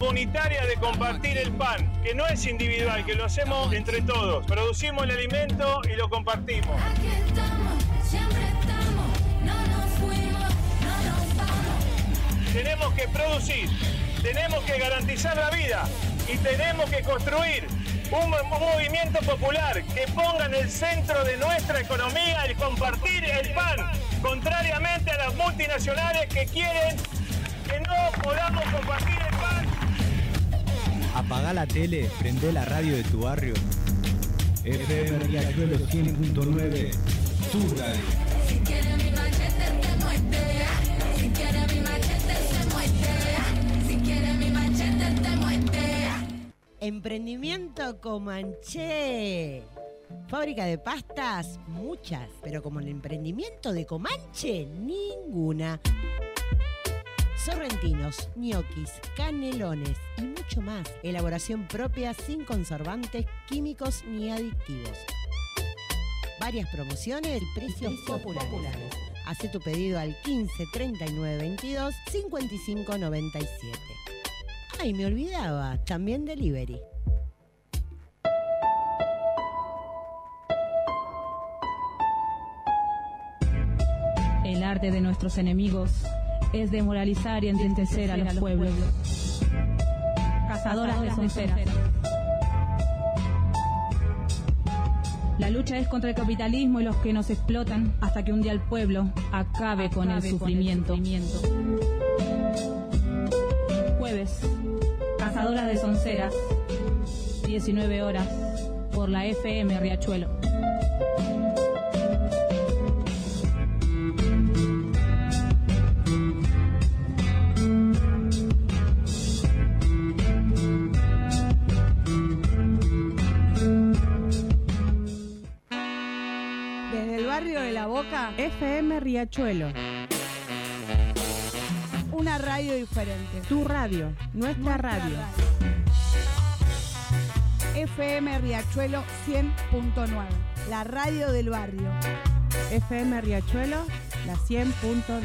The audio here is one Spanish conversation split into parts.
comunitaria de compartir el pan, que no es individual, que lo hacemos entre todos. Producimos el alimento y lo compartimos. Aquí estamos, siempre estamos, no nos fuimos, no nos vamos. Tenemos que producir, tenemos que garantizar la vida y tenemos que construir un movimiento popular que ponga en el centro de nuestra economía el compartir el pan, contrariamente a las multinacionales que quieren que no podamos compartir el pan. Apagá la tele, prendé la radio de tu barrio. FM Riachuelo 100.9, tu radio. Si quiere mi machete te muerte, si quiere mi machete se muerte, si quiere mi machete te muerte. Emprendimiento Comanche. Fábrica de pastas, muchas, pero como el emprendimiento de Comanche, ninguna. Sorrentinos, ñoquis, canelones y mucho más. Elaboración propia sin conservantes, químicos ni aditivos. Varias promociones y precios populares. Haz tu pedido al 15 39 22 55 97. Ay, me olvidaba, también delivery. El arte de nuestros enemigos es demoralizar y entristecer a los pueblos. Cazadoras de sonceras. La lucha es contra el capitalismo y los que nos explotan hasta que un día el pueblo acabe con el sufrimiento. Jueves, Cazadoras de sonceras, 19 horas, por la FM Riachuelo. FM Riachuelo. Una radio diferente. Tu radio, nuestra radio. FM Riachuelo 100.9. La radio del barrio. FM Riachuelo, la 100.9.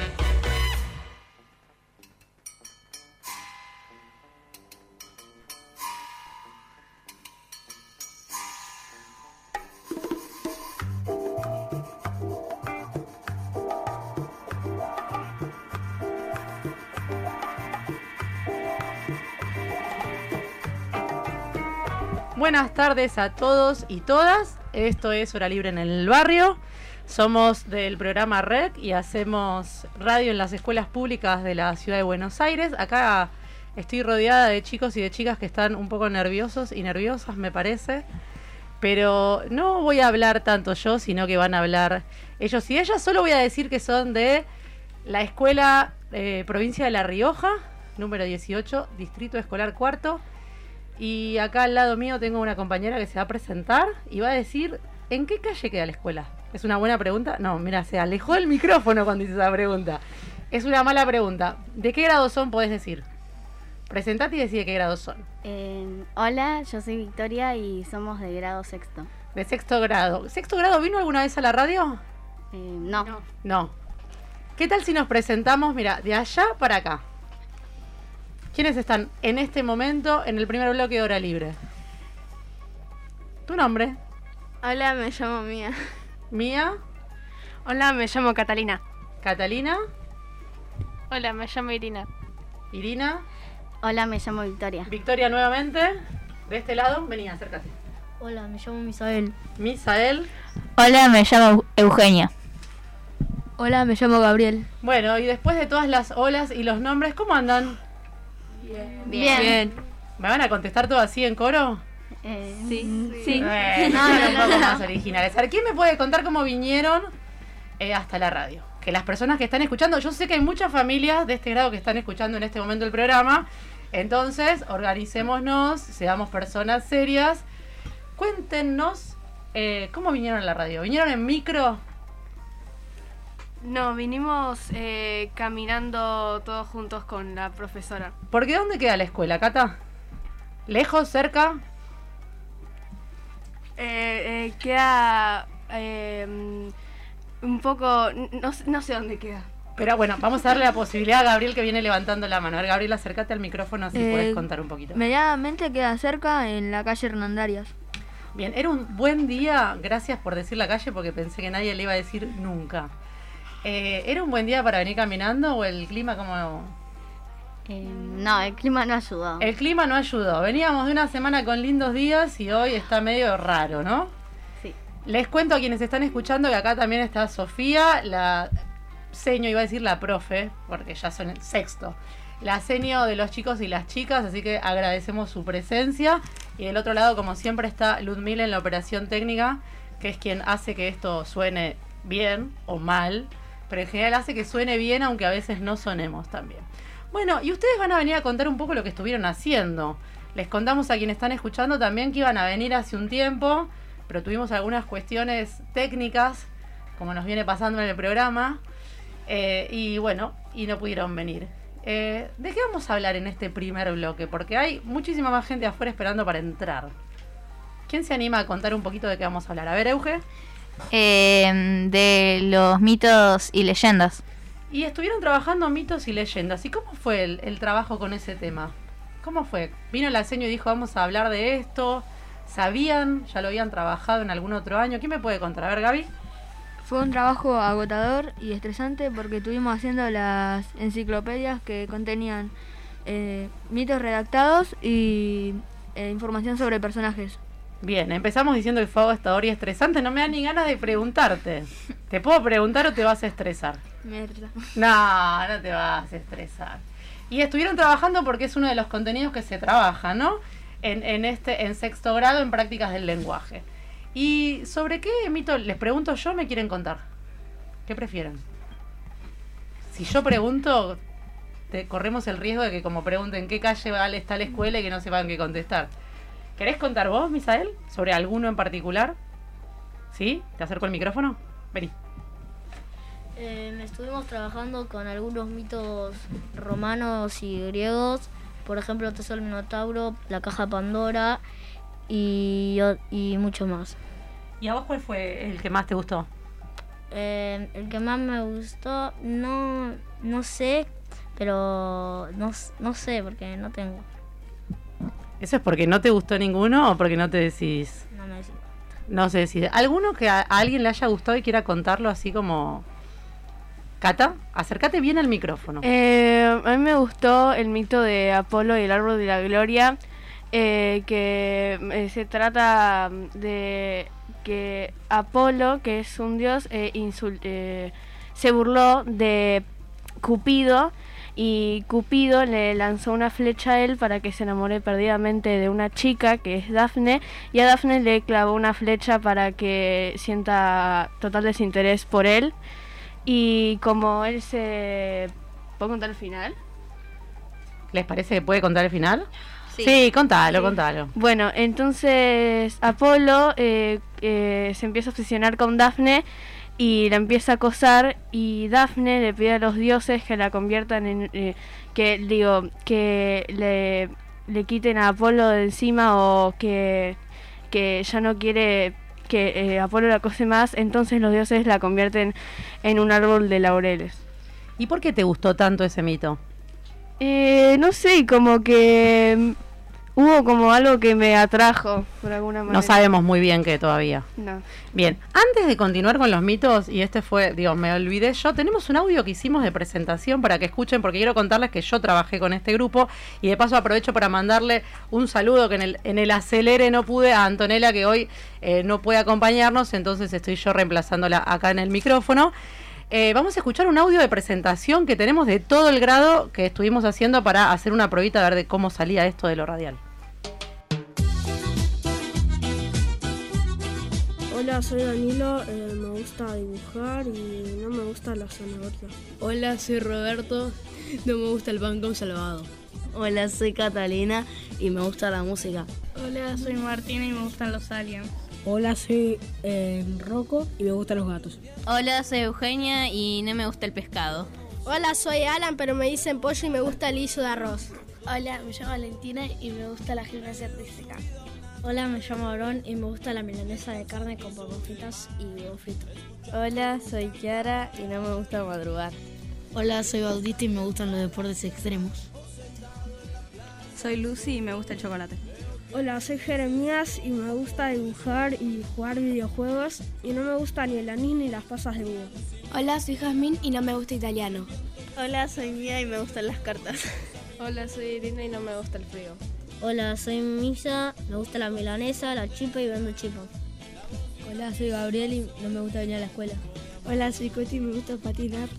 Buenas tardes a todos y todas. Esto es Hora Libre en el Barrio. Somos del programa REC y hacemos radio en las escuelas públicas de la ciudad de Buenos Aires. Acá estoy rodeada de chicos y de chicas que están un poco nerviosos y nerviosas, me parece. Pero no voy a hablar tanto yo, sino que van a hablar ellos y ellas. Solo voy a decir que son de la escuela provincia de La Rioja, número 18, distrito escolar cuarto. Y acá al lado mío tengo una compañera que se va a presentar y va a decir ¿en qué calle queda la escuela? ¿Es una buena pregunta? No, mira, se alejó el micrófono cuando hice esa pregunta. Es una mala pregunta. ¿De qué grado son? Podés decir. Presentate y decí de qué grado son. Hola, yo soy Victoria y somos de grado sexto. De sexto grado. ¿Sexto grado vino alguna vez a la radio? No. ¿Qué tal si nos presentamos, mira, de allá para acá? ¿Quiénes están en este momento en el primer bloque de Hora Libre? ¿Tu nombre? Hola, me llamo Mía. ¿Mía? Hola, me llamo Catalina. ¿Catalina? Hola, me llamo Irina. ¿Irina? Hola, me llamo Victoria. Victoria nuevamente. De este lado, vení, acércate. Hola, me llamo Misael. Misael. Hola, me llamo Eugenia. Hola, me llamo Gabriel. Bueno, y después de todas las olas y los nombres, ¿cómo andan? Bien. ¿Me van a contestar todo así en coro? Sí. Un poco más originales. A ver, ¿quién me puede contar cómo vinieron hasta la radio? Que las personas que están escuchando, yo sé que hay muchas familias de este grado que están escuchando en este momento el programa, entonces organicémonos, seamos personas serias. Cuéntenos cómo vinieron a la radio. ¿Vinieron en micro? No, vinimos caminando todos juntos con la profesora. ¿Por qué dónde queda la escuela, Cata? ¿Lejos? ¿Cerca? Queda un poco... No sé dónde queda. Pero bueno, vamos a darle la posibilidad a Gabriel que viene levantando la mano. A ver, Gabriel, acércate al micrófono así puedes contar un poquito. Medianamente queda cerca, en la calle Hernandarias. Bien, era un buen día, gracias por decir la calle porque pensé que nadie le iba a decir nunca. ¿Era un buen día para venir caminando o el clima como...? No, el clima no ayudó. El clima no ayudó. Veníamos de una semana con lindos días y hoy está medio raro, ¿no? Sí. Les cuento a quienes están escuchando que acá también está Sofía, la seño, iba a decir la profe, porque ya son el sexto. La seño de los chicos y las chicas, así que agradecemos su presencia. Y del otro lado, como siempre, está Ludmila en la operación técnica, que es quien hace que esto suene bien o mal, pero en general hace que suene bien, aunque a veces no sonemos tan bien. Bueno, y ustedes van a venir a contar un poco lo que estuvieron haciendo. Les contamos a quienes están escuchando también que iban a venir hace un tiempo, pero tuvimos algunas cuestiones técnicas, como nos viene pasando en el programa, y bueno, y no pudieron venir. ¿De qué vamos a hablar en este primer bloque? Porque hay muchísima más gente afuera esperando para entrar. ¿Quién se anima a contar un poquito de qué vamos a hablar? A ver, Euge. De los mitos y leyendas. Y estuvieron trabajando mitos y leyendas. ¿Y cómo fue el trabajo con ese tema? ¿Cómo fue? Vino la seño y dijo, vamos a hablar de esto. ¿Sabían? ¿Ya lo habían trabajado en algún otro año? ¿Quién me puede contar? A ver, Gaby. Fue un trabajo agotador y estresante porque estuvimos haciendo las enciclopedias que contenían mitos redactados y información sobre personajes. Bien, empezamos diciendo que fue agotador y estresante. No me da ni ganas de preguntarte. ¿Te puedo preguntar o te vas a estresar? Me estresa. No, no te vas a estresar. Y estuvieron trabajando porque es uno de los contenidos que se trabaja, ¿no? En sexto grado en prácticas del lenguaje. ¿Y sobre qué mito les pregunto yo me quieren contar? ¿Qué prefieren? Si yo pregunto, corremos el riesgo de que como pregunten qué calle está la escuela y que no sepan qué contestar. ¿Querés contar vos, Misael, sobre alguno en particular? ¿Sí? ¿Te acerco el micrófono? Vení. Estuvimos trabajando con algunos mitos romanos y griegos, por ejemplo, Tesoro del Minotauro, la caja Pandora y mucho más. ¿Y a vos cuál fue el que más te gustó? El que más me gustó, no sé, pero no sé porque no tengo. ¿Eso es porque no te gustó ninguno o porque no te decidís? No me decido. No se decide. ¿Alguno que a alguien le haya gustado y quiera contarlo así como... Cata, acércate bien al micrófono. A mí me gustó el mito de Apolo y el árbol de la gloria, que se trata de que Apolo, que es un dios, se burló de Cupido, y Cupido le lanzó una flecha a él para que se enamore perdidamente de una chica que es Dafne, y a Dafne le clavó una flecha para que sienta total desinterés por él. Y como él se... ¿Puedo contar el final? ¿Les parece que puede contar el final? Sí, contalo. Bueno, entonces Apolo se empieza a obsesionar con Dafne y la empieza a acosar, y Dafne le pide a los dioses que la conviertan en... que le quiten a Apolo de encima, o que ya no quiere... que Apolo la acose más, entonces los dioses la convierten en un árbol de laureles. ¿Y por qué te gustó tanto ese mito? No sé, como que hubo como algo que me atrajo, por alguna manera. No sabemos muy bien qué todavía. No. Bien, antes de continuar con los mitos, y este fue, me olvidé yo, tenemos un audio que hicimos de presentación para que escuchen, porque quiero contarles que yo trabajé con este grupo, y de paso aprovecho para mandarle un saludo, que en el acelere no pude, a Antonella, que hoy no puede acompañarnos, entonces estoy yo reemplazándola acá en el micrófono. Vamos a escuchar un audio de presentación que tenemos de todo el grado que estuvimos haciendo para hacer una probita, a ver de cómo salía esto de lo radial. Hola, soy Danilo, me gusta dibujar y no me gusta la zanahoria. Hola, soy Roberto, no me gusta el pan con salvado. Hola, soy Catalina y me gusta la música. Hola, soy Martina y me gustan los aliens. Hola, soy Rocco y me gustan los gatos. Hola, soy Eugenia y no me gusta el pescado. Hola, soy Alan, pero me dicen pollo y me gusta el guiso de arroz. Hola, me llamo Valentina y me gusta la gimnasia artística. Hola, me llamo Aarón y me gusta la milanesa de carne con papas fritas y huevos fritos. Hola, soy Kiara y no me gusta madrugar. Hola, soy Bautista y me gustan los deportes extremos. Soy Lucy y me gusta el chocolate. Hola, soy Jeremías y me gusta dibujar y jugar videojuegos y no me gusta ni el anís ni las pasas de uva. Hola, soy Jazmín y no me gusta italiano. Hola, soy Mía y me gustan las cartas. Hola, soy Irina y no me gusta el frío. Hola, soy Misa, me gusta la milanesa, la chipa y vendo chipas. Hola, soy Gabriel y no me gusta venir a la escuela. Hola, soy Coti y me gusta patinar.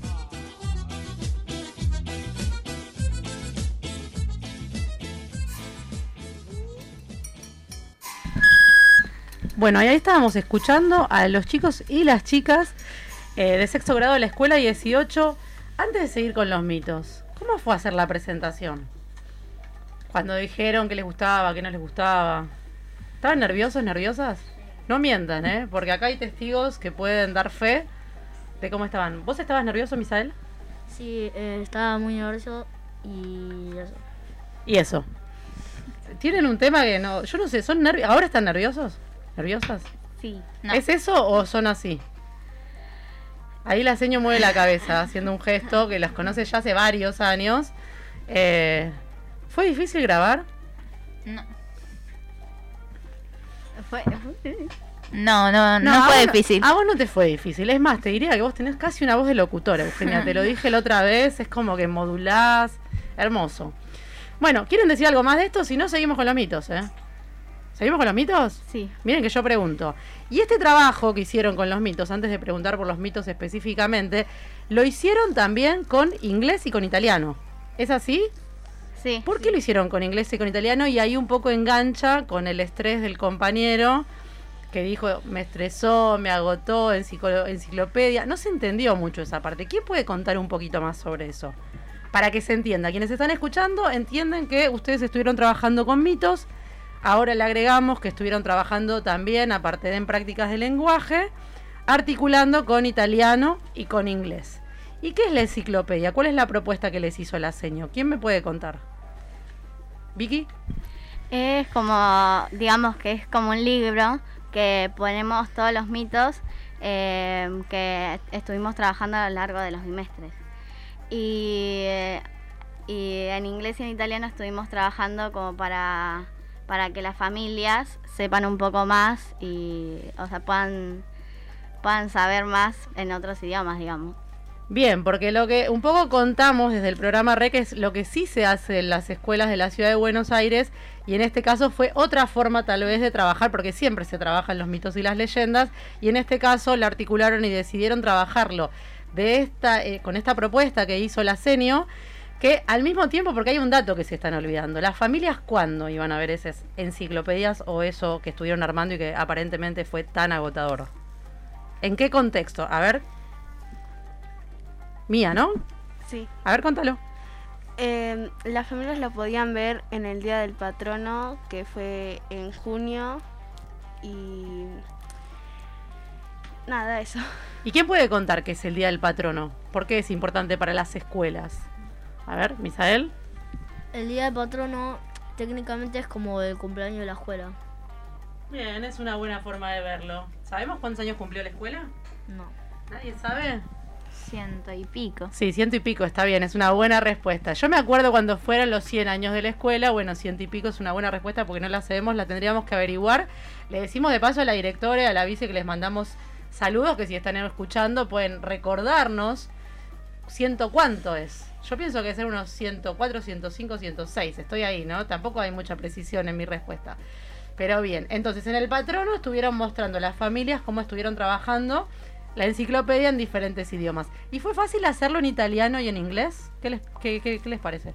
Bueno, y ahí estábamos escuchando a los chicos y las chicas de sexto grado de la escuela 18. Antes de seguir con los mitos, ¿cómo fue hacer la presentación? Cuando dijeron que les gustaba, que no les gustaba. ¿Estaban nerviosos, nerviosas? No mientan, porque acá hay testigos que pueden dar fe de cómo estaban. ¿Vos estabas nervioso, Misael? Sí, estaba muy nervioso y eso. ¿Y eso? Tienen un tema que no... Yo no sé, ¿son nerviosos? ¿Ahora están nerviosos? ¿Nerviosas? Sí. No. ¿Es eso o son así? Ahí la seño mueve la cabeza haciendo un gesto que las conoce ya hace varios años. ¿Fue difícil grabar? No. No fue difícil. A vos no te fue difícil. Es más, te diría que vos tenés casi una voz de locutora, Eugenia. Te lo dije la otra vez. Es como que modulás. Hermoso. Bueno, ¿quieren decir algo más de esto? Si no, seguimos con los mitos, ¿Seguimos con los mitos? Sí. Miren que yo pregunto. Y este trabajo que hicieron con los mitos, antes de preguntar por los mitos específicamente, lo hicieron también con inglés y con italiano. ¿Es así? Sí. ¿Por qué lo hicieron con inglés y con italiano? Y ahí un poco engancha con el estrés del compañero que dijo, me estresó, me agotó, enciclopedia. No se entendió mucho esa parte. ¿Quién puede contar un poquito más sobre eso? Para que se entienda. Quienes están escuchando entienden que ustedes estuvieron trabajando con mitos. Ahora le agregamos que estuvieron trabajando también, aparte de en prácticas de lenguaje, articulando con italiano y con inglés. ¿Y qué es la enciclopedia? ¿Cuál es la propuesta que les hizo la seño? ¿Quién me puede contar? ¿Vicky? Es como, digamos que es como un libro que ponemos todos los mitos que estuvimos trabajando a lo largo de los bimestres. Y en inglés y en italiano estuvimos trabajando como para que las familias sepan un poco más y, o sea, puedan saber más en otros idiomas, digamos. Bien, porque lo que un poco contamos desde el programa REC es lo que sí se hace en las escuelas de la ciudad de Buenos Aires, y en este caso fue otra forma tal vez de trabajar, porque siempre se trabajan los mitos y las leyendas, y en este caso la articularon y decidieron trabajarlo con esta propuesta que hizo la seño, que al mismo tiempo, porque hay un dato que se están olvidando, las familias ¿cuándo iban a ver esas enciclopedias o eso que estuvieron armando y que aparentemente fue tan agotador? ¿En qué contexto? A ver. Mía, ¿no? Sí. A ver, contalo. Las familias lo podían ver en el Día del Patrono, que fue en junio, y nada, eso. ¿Y quién puede contar qué es el Día del Patrono? ¿Por qué es importante para las escuelas? A ver, Misael. El día del patrono técnicamente es como el cumpleaños de la escuela. Bien, es una buena forma de verlo. ¿Sabemos cuántos años cumplió la escuela? No. ¿Nadie sabe? 100 y pico. Sí, 100 y pico, está bien, es una buena respuesta. Yo me acuerdo cuando fueron los 100 años de la escuela, bueno, 100 y pico es una buena respuesta porque no la sabemos, la tendríamos que averiguar. Le decimos de paso a la directora y a la vice que les mandamos saludos, que si están escuchando pueden recordarnos cuánto es. Yo pienso que debe ser unos 104, 105, 106, estoy ahí, ¿no? Tampoco hay mucha precisión en mi respuesta. Pero bien, entonces en el patrono estuvieron mostrando las familias cómo estuvieron trabajando la enciclopedia en diferentes idiomas. ¿Y fue fácil hacerlo en italiano y en inglés? ¿Qué les parece?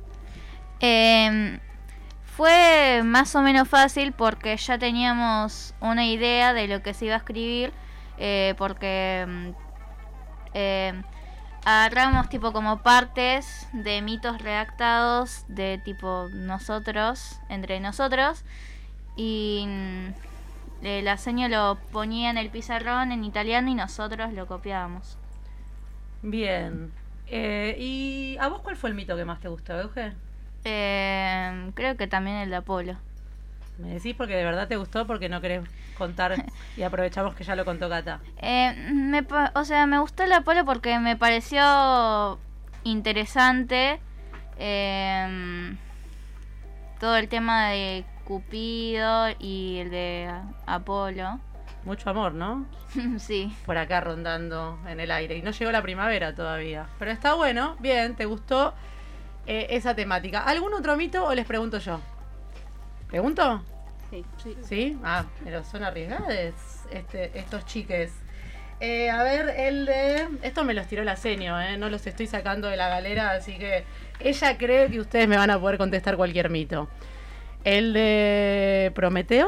Fue más o menos fácil porque ya teníamos una idea de lo que se iba a escribir, porque agarramos tipo como partes de mitos redactados de tipo nosotros, entre nosotros, y la seño lo ponía en el pizarrón en italiano y nosotros lo copiábamos. Bien. ¿Y a vos cuál fue el mito que más te gustó, Euge? Creo que también el de Apolo. ¿Me decís porque de verdad te gustó, porque no querés contar y aprovechamos que ya lo contó Cata? Me gustó el Apolo porque me pareció interesante todo el tema de Cupido y el de Apolo. Mucho amor, ¿no? Sí. Por acá rondando en el aire. Y no llegó la primavera todavía. Pero está bueno, bien, ¿te gustó esa temática? ¿Algún otro mito o les pregunto yo? ¿Pregunto? Sí. ¿Sí? Ah, pero son arriesgados estos chiques. A ver, el de... Esto me los tiró la Senio, no los estoy sacando de la galera, así que ella cree que ustedes me van a poder contestar cualquier mito. El de Prometeo.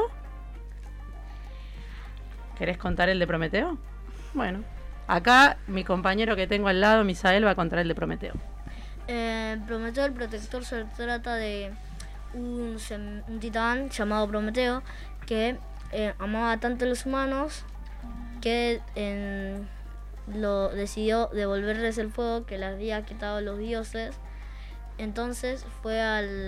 ¿Querés contar el de Prometeo? Bueno, acá mi compañero que tengo al lado, Misael, va a contar el de Prometeo. Prometeo, el protector, se trata de un titán llamado Prometeo que amaba tanto a los humanos que lo decidió devolverles el fuego que les había quitado los dioses. Entonces fue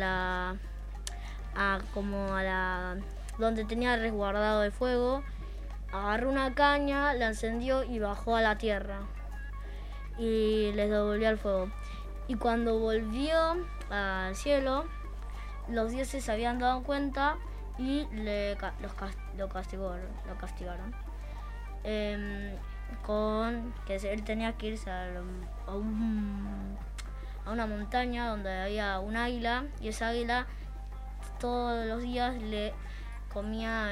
donde tenía resguardado el fuego, agarró una caña, la encendió y bajó a la tierra y les devolvió el fuego. Y cuando volvió al cielo, los dioses se habían dado cuenta y lo castigaron. Con que él tenía que irse a una montaña donde había un águila, y esa águila todos los días le comía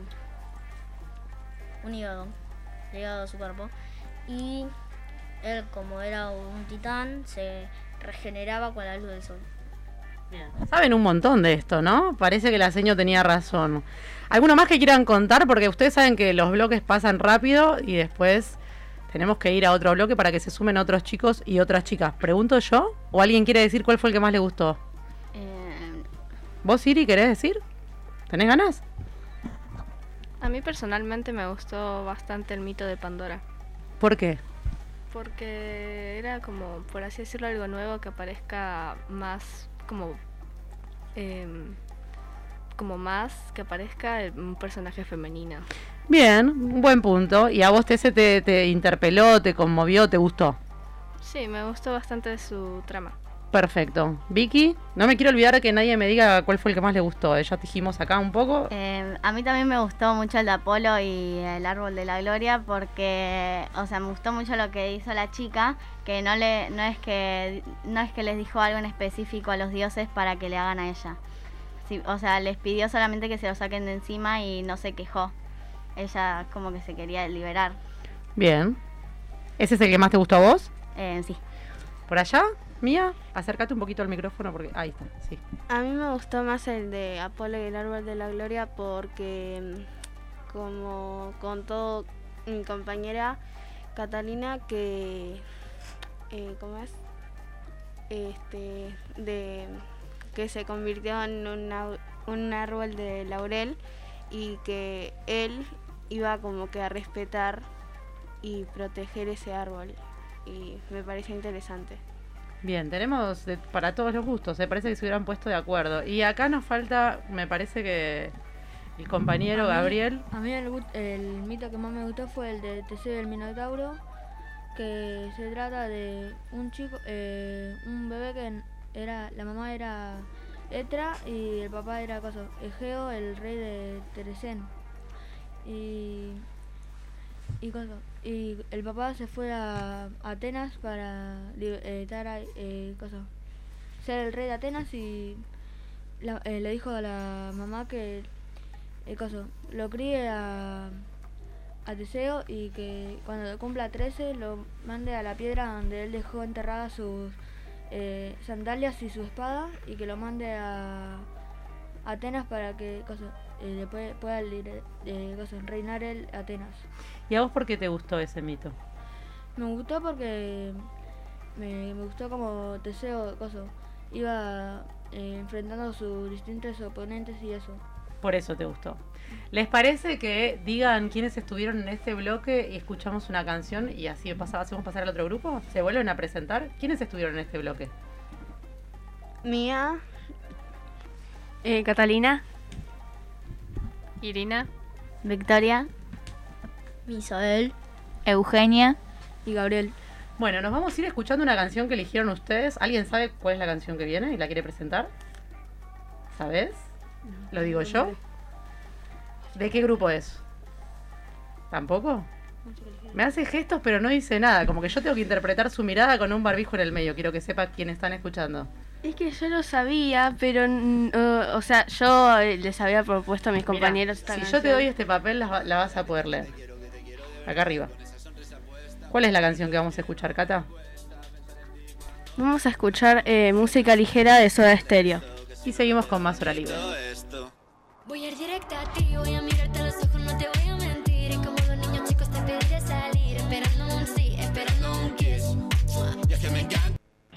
un hígado a su cuerpo, y él, como era un titán, se regeneraba con la luz del sol. Bien. Saben un montón de esto, ¿no? Parece que la Seño tenía razón. ¿Alguno más que quieran contar? Porque ustedes saben que los bloques pasan rápido y después tenemos que ir a otro bloque para que se sumen otros chicos y otras chicas. ¿Pregunto yo? ¿O alguien quiere decir cuál fue el que más le gustó? ¿Vos, Siri, querés decir? ¿Tenés ganas? A mí personalmente me gustó bastante el mito de Pandora. ¿Por qué? Porque era como, por así decirlo, algo nuevo, que aparezca más que aparezca un personaje femenino. Bien, un buen punto. ¿Y a vos ese te interpeló, te conmovió, te gustó? Sí, me gustó bastante su trama. Perfecto. Vicky, no me quiero olvidar que nadie me diga cuál fue el que más le gustó. Ya dijimos acá un poco. A mí también me gustó mucho el de Apolo y el árbol de la gloria, porque, me gustó mucho lo que hizo la chica, que no es que les dijo algo en específico a los dioses para que le hagan a ella. Sí, les pidió solamente que se lo saquen de encima y no se quejó. Ella como que se quería liberar. Bien. ¿Ese es el que más te gustó a vos? Sí. ¿Por allá? Mía, acércate un poquito al micrófono porque ahí está, sí. A mí me gustó más el de Apolo y el árbol de la gloria porque, como contó mi compañera Catalina, que que se convirtió en un árbol de laurel, y que él iba como que a respetar y proteger ese árbol, y me parece interesante. Bien, tenemos para todos los gustos, parece que se hubieran puesto de acuerdo. Y acá nos falta, me parece que el compañero Gabriel. A mí el mito que más me gustó fue el de Teseo y el Minotauro, que se trata de un chico, un bebé que la mamá era Etra y el papá era Egeo, el rey de Teresén. Y el papá se fue a Atenas para ser el rey de Atenas, y le dijo a la mamá que lo críe a Teseo, y que cuando cumpla 13 lo mande a la piedra donde él dejó enterradas sus sandalias y su espada, y que lo mande a Atenas para que después pueda reinar él Atenas. ¿Y a vos por qué te gustó ese mito? Me gustó porque me gustó como Teseo iba enfrentando a sus distintos oponentes y eso. Por eso te gustó. ¿Les parece que digan quiénes estuvieron en este bloque y escuchamos una canción y así hacemos pasar al otro grupo? ¿Se vuelven a presentar? ¿Quiénes estuvieron en este bloque? Mía, Catalina, Irina, Victoria, Misael, Eugenia y Gabriel. Bueno, nos vamos a ir escuchando una canción que eligieron ustedes. ¿Alguien sabe cuál es la canción que viene y la quiere presentar? ¿Sabes? ¿Lo digo yo? ¿De qué grupo es? ¿Tampoco? Me hace gestos pero no dice nada. Como que yo tengo que interpretar su mirada con un barbijo en el medio. Quiero que sepa quién están escuchando. Es que yo lo sabía, pero, o sea, yo les había propuesto a mis compañeros esta canción. Si yo te doy este papel, la vas a poder leer. Acá arriba. ¿Cuál es la canción que vamos a escuchar, Cata? Vamos a escuchar música ligera de Soda Stereo. Y seguimos con más Hora Libre. Voy a ir directa a ti, voy a mirarte a los ojos, no te voy a mentir. Y como los niños chicos te pediré salir, esperando un sí, esperando un kiss. Y es que me encanta.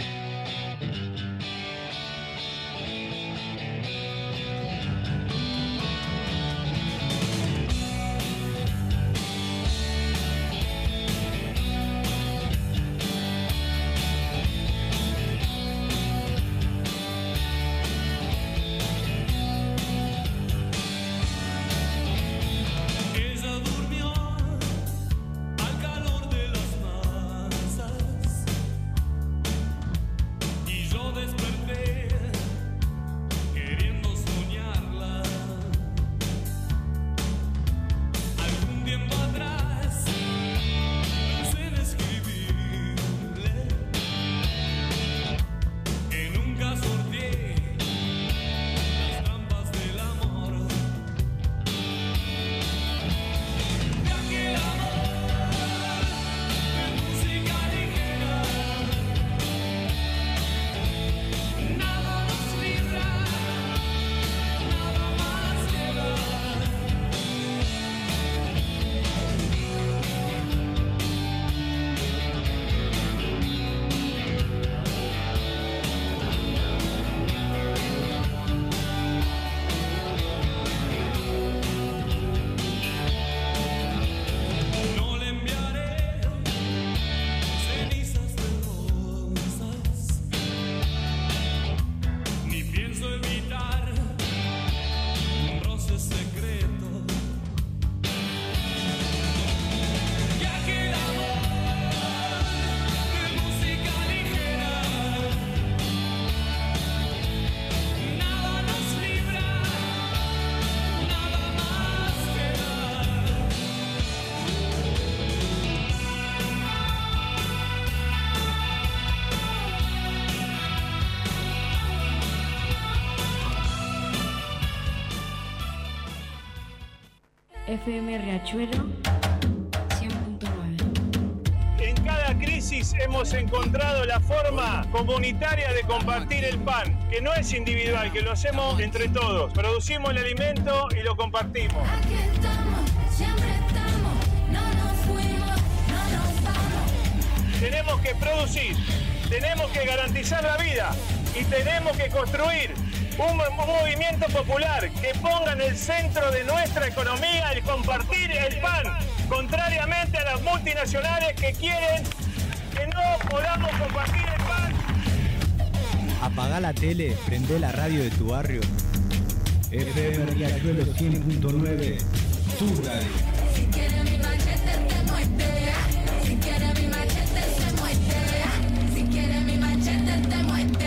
FM Riachuelo 100.9. En cada crisis hemos encontrado la forma comunitaria de compartir el pan, que no es individual, que lo hacemos entre todos. Producimos el alimento y lo compartimos. Aquí estamos, siempre estamos, no nos fuimos, no nos vamos. Tenemos que producir, tenemos que garantizar la vida y tenemos que construir un movimiento popular que ponga en el centro de nuestra economía el compartir el pan, contrariamente a las multinacionales que quieren que no podamos compartir el pan. Apagá la tele, prendé la radio de tu barrio. FM Riachuelo 100.9, tu radio. Si quieres mi machete te muerte, si quieres mi machete se muerte, si quieres mi machete te muerte.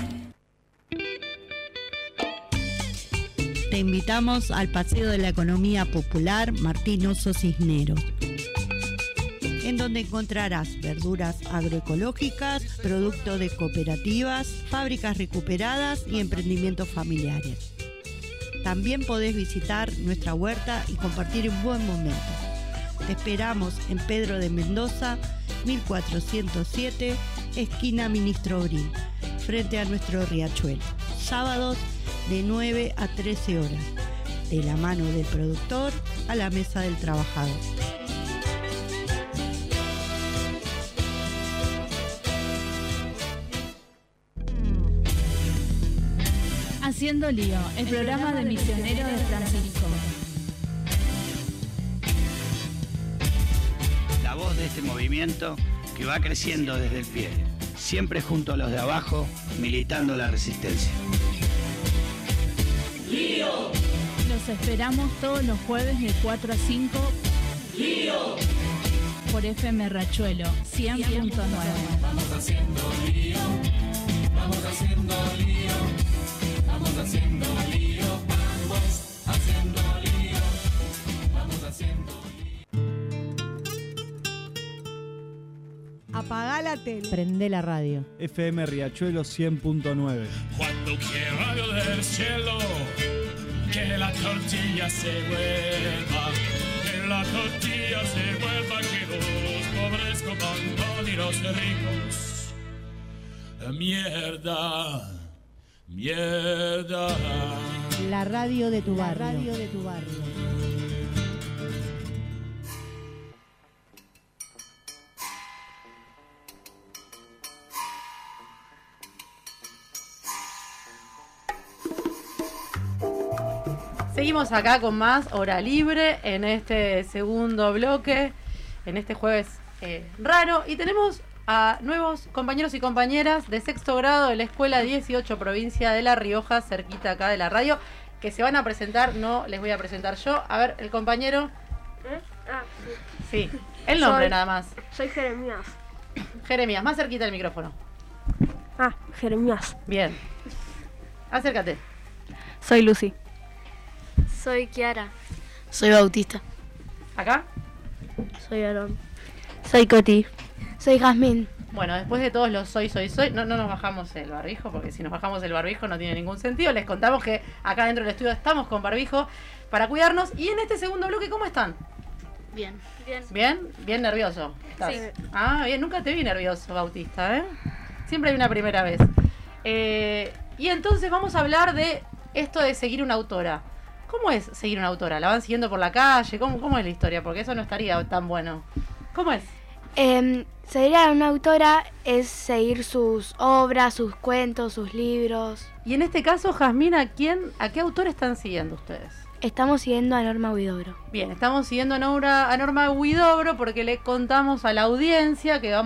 Te invitamos al Paseo de la Economía Popular Martín Oso Cisneros, en donde encontrarás verduras agroecológicas, productos de cooperativas, fábricas recuperadas y emprendimientos familiares. También podés visitar nuestra huerta y compartir un buen momento. Te esperamos en Pedro de Mendoza, 1407, esquina Ministro Bril, frente a nuestro riachuelo. Sábados de 9 a 13 horas, de la mano del productor a la mesa del trabajador. Haciendo Lío, el programa de Misioneros de Francisco. La voz de este movimiento que va creciendo desde el pie, siempre junto a los de abajo, militando la resistencia. ¡Lío! Los esperamos todos los jueves de 4 a 5. ¡Lío! por FM Riachuelo 100.9. Vamos haciendo lío, vamos haciendo lío, vamos haciendo lío, vamos haciendo lío, vamos haciendo lío. Apagá la tele. Prende la radio. FM Riachuelo 100.9. Cuando quiera rayo del cielo, que la tortilla se vuelva, que la tortilla se vuelva, que los pobres coman pan y los ricos. Mierda, mierda. La radio de tu barrio. La radio de tu barrio. Seguimos acá con más Hora Libre en este segundo bloque, en este jueves raro. Y tenemos a nuevos compañeros y compañeras de sexto grado de la Escuela 18 Provincia de La Rioja, cerquita acá de la radio, que se van a presentar. No les voy a presentar yo. A ver, el compañero. Sí, el nombre nada más. Soy Jeremías. Jeremías, más cerquita del micrófono. Jeremías. Bien. Acércate. Soy Lucy. Soy Kiara. Soy Bautista. ¿Acá? Soy Aarón. Soy Coti. Soy Jazmín. Bueno, después de todos los soy, no nos bajamos el barbijo, porque si nos bajamos el barbijo no tiene ningún sentido. Les contamos que acá dentro del estudio estamos con barbijo para cuidarnos. Y en este segundo bloque, ¿cómo están? Bien. ¿Bien? ¿Bien nervioso? ¿Estás? Sí. Ah, bien, nunca te vi nervioso, Bautista, ¿eh? Siempre hay una primera vez. Y entonces vamos a hablar de esto de seguir una autora. ¿Cómo es seguir una autora? ¿La van siguiendo por la calle? ¿Cómo es la historia? Porque eso no estaría tan bueno. ¿Cómo es? Seguir a una autora es seguir sus obras, sus cuentos, sus libros. Y en este caso, Jazmín, ¿a qué autor están siguiendo ustedes? Estamos siguiendo a Norma Huidobro. Bien, estamos siguiendo a Norma Huidobro porque le contamos a la audiencia que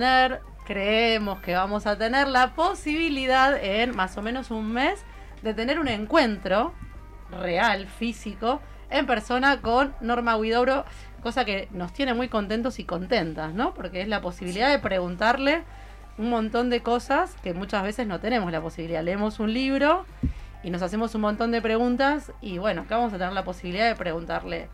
creemos que vamos a tener la posibilidad en más o menos un mes de tener un encuentro real, físico, en persona con Norma Huidobro, cosa que nos tiene muy contentos y contentas, ¿no? Porque es la posibilidad de preguntarle un montón de cosas que muchas veces no tenemos la posibilidad. Leemos un libro y nos hacemos un montón de preguntas y bueno, acá vamos a tener la posibilidad de preguntarle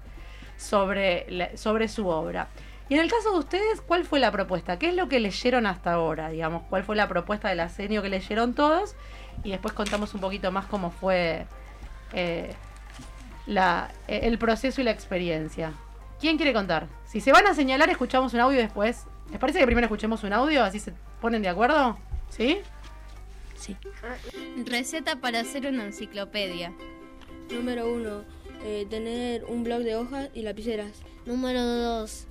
sobre su obra. Y en el caso de ustedes, ¿cuál fue la propuesta? ¿Qué es lo que leyeron hasta ahora? Digamos, ¿cuál fue la propuesta del asenio que leyeron todos? Y después contamos un poquito más cómo fue el proceso y la experiencia. ¿Quién quiere contar? Si se van a señalar, escuchamos un audio después. ¿Les parece que primero escuchemos un audio? Así se ponen de acuerdo. ¿Sí? Sí. Receta para hacer una enciclopedia. Número 1. Tener un bloc de hojas y lapiceras. Número 2.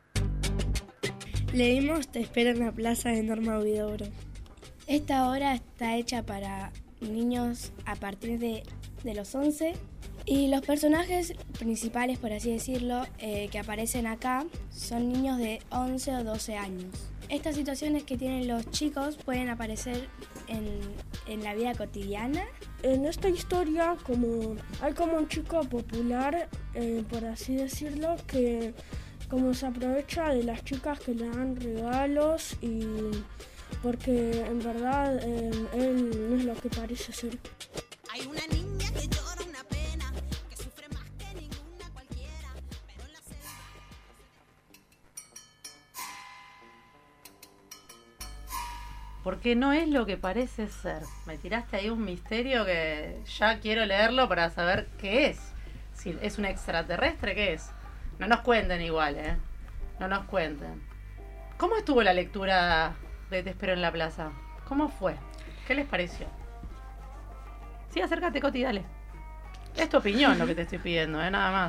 Leímos Te espero en la plaza de Norma Huidobro. Esta obra está hecha para niños a partir de los 11 y los personajes principales, por así decirlo, que aparecen acá son niños de 11 o 12 años. Estas situaciones que tienen los chicos pueden aparecer en la vida cotidiana. En esta historia hay como un chico popular, por así decirlo, que como se aprovecha de las chicas que le dan regalos y porque en verdad él no es lo que parece ser. Hay una niña que llora una pena, que sufre más que ninguna cualquiera, pero en la selva... Porque no es lo que parece ser. Me tiraste ahí un misterio que ya quiero leerlo para saber qué es. Si es un extraterrestre, ¿qué es? No nos cuenten igual, ¿eh? No nos cuenten. ¿Cómo estuvo la lectura de Te espero en la plaza? ¿Cómo fue? ¿Qué les pareció? Sí, acércate, Coti, dale. Es tu opinión lo que te estoy pidiendo, nada más.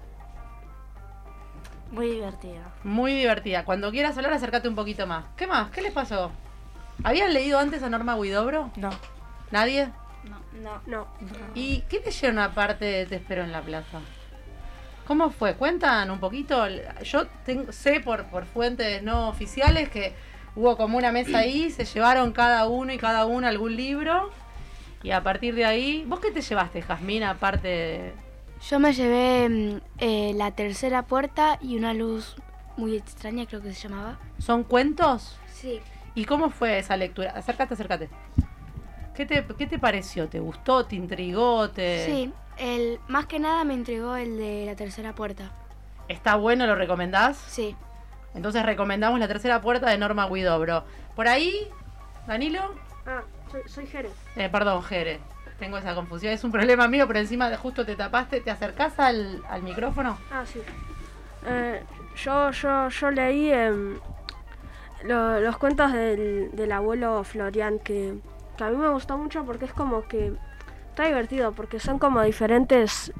Muy divertida. Muy divertida. Cuando quieras hablar, acércate un poquito más. ¿Qué más? ¿Qué les pasó? ¿Habían leído antes a Norma Huidobro? No. ¿Nadie? No. ¿Y qué leyeron aparte de Te espero en la plaza? ¿Cómo fue? ¿Cuentan un poquito? Yo sé por fuentes no oficiales que hubo como una mesa ahí, se llevaron cada uno y cada una algún libro y a partir de ahí... ¿Vos qué te llevaste, Jazmín, aparte de...? Yo me llevé La tercera puerta y Una luz muy extraña, creo que se llamaba. ¿Son cuentos? Sí. ¿Y cómo fue esa lectura? Acércate. ¿Qué te pareció? ¿Te gustó? ¿Te intrigó? Sí, más que nada me intrigó el de La Tercera Puerta. ¿Está bueno? ¿Lo recomendás? Sí. Entonces recomendamos La Tercera Puerta de Norma Huidobro. ¿Por ahí, Danilo? Soy Jere. Perdón, Jere. Tengo esa confusión. Es un problema mío, pero encima justo te tapaste. ¿Te acercás al micrófono? Sí. Yo leí los cuentos del abuelo Florian, que a mí me gustó mucho porque es como que está divertido, porque son como diferentes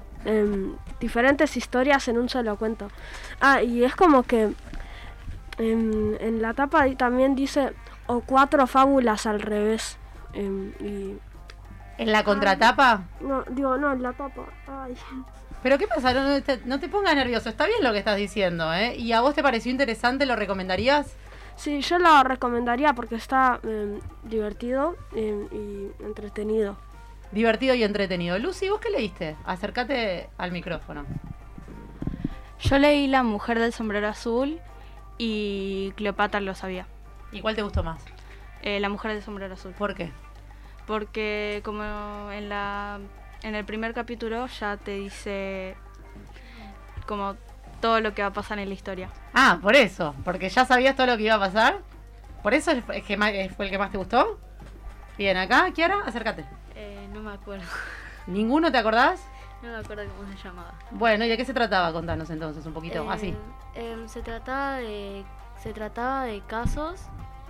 historias en un solo cuento. Y es como que en la tapa también dice o 4 fábulas al revés. ¿En la contratapa? No, en la tapa. Ay. ¿Pero qué pasa? No te pongas nervioso. Está bien lo que estás diciendo, ¿eh? ¿Y a vos te pareció interesante? ¿Lo recomendarías? Sí, yo lo recomendaría porque está divertido y entretenido. Divertido y entretenido. Lucy, ¿vos qué leíste? Acércate al micrófono. Yo leí La Mujer del Sombrero Azul y Cleopatra lo sabía. ¿Y cuál te gustó más? La Mujer del Sombrero Azul. ¿Por qué? Porque como en el primer capítulo ya te dice como todo lo que va a pasar en la historia. Por eso, porque ya sabías todo lo que iba a pasar. ¿Por eso fue el que más te gustó? Bien, acá, Kiara, acércate. No me acuerdo. ¿Ninguno te acordás? No me acuerdo cómo se llamaba. Bueno, ¿y de qué se trataba? Contanos entonces un poquito, así. Se trataba de casos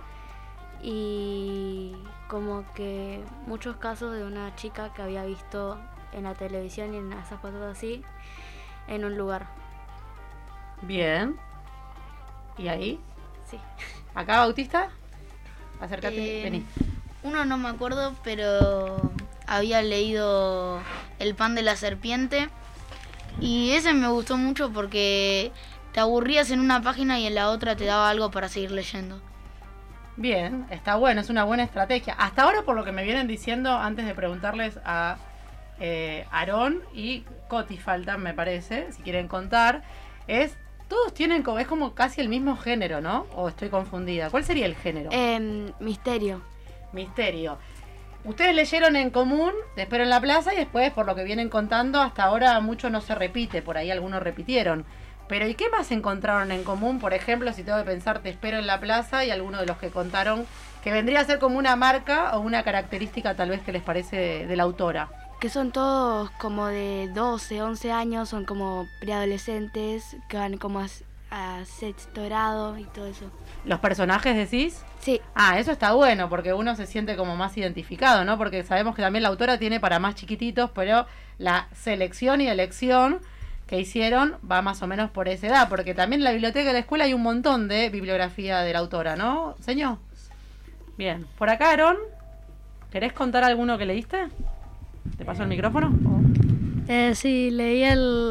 y como que muchos casos de una chica que había visto en la televisión y en esas cosas así en un lugar. Bien. ¿Y ahí? Sí. ¿Acá, Bautista? Acércate, vení. Uno no me acuerdo, pero había leído El pan de la serpiente y ese me gustó mucho porque te aburrías en una página y en la otra te daba algo para seguir leyendo. Bien, está bueno, es una buena estrategia. Hasta ahora, por lo que me vienen diciendo, antes de preguntarles a Aarón y Coti faltan, me parece, si quieren contar, todos tienen es como casi el mismo género, ¿no? ¿O estoy confundida? ¿Cuál sería el género? Misterio. Misterio. Ustedes leyeron en común, Te espero en la plaza, y después, por lo que vienen contando, hasta ahora mucho no se repite, por ahí algunos repitieron. Pero ¿y qué más encontraron en común? Por ejemplo, si tengo que pensar Te espero en la plaza y alguno de los que contaron, que vendría a ser como una marca o una característica tal vez que les parece de la autora. Que son todos como de 12, 11 años, son como preadolescentes, que van como a sexto grado y todo eso. ¿Los personajes decís? Sí. Eso está bueno, porque uno se siente como más identificado, ¿no? Porque sabemos que también la autora tiene para más chiquititos, pero la selección y elección que hicieron va más o menos por esa edad, porque también en la biblioteca de la escuela hay un montón de bibliografía de la autora, ¿no, señor? Bien. Por acá, Aarón, ¿querés contar alguno que leíste? ¿Te paso el micrófono? Sí, leí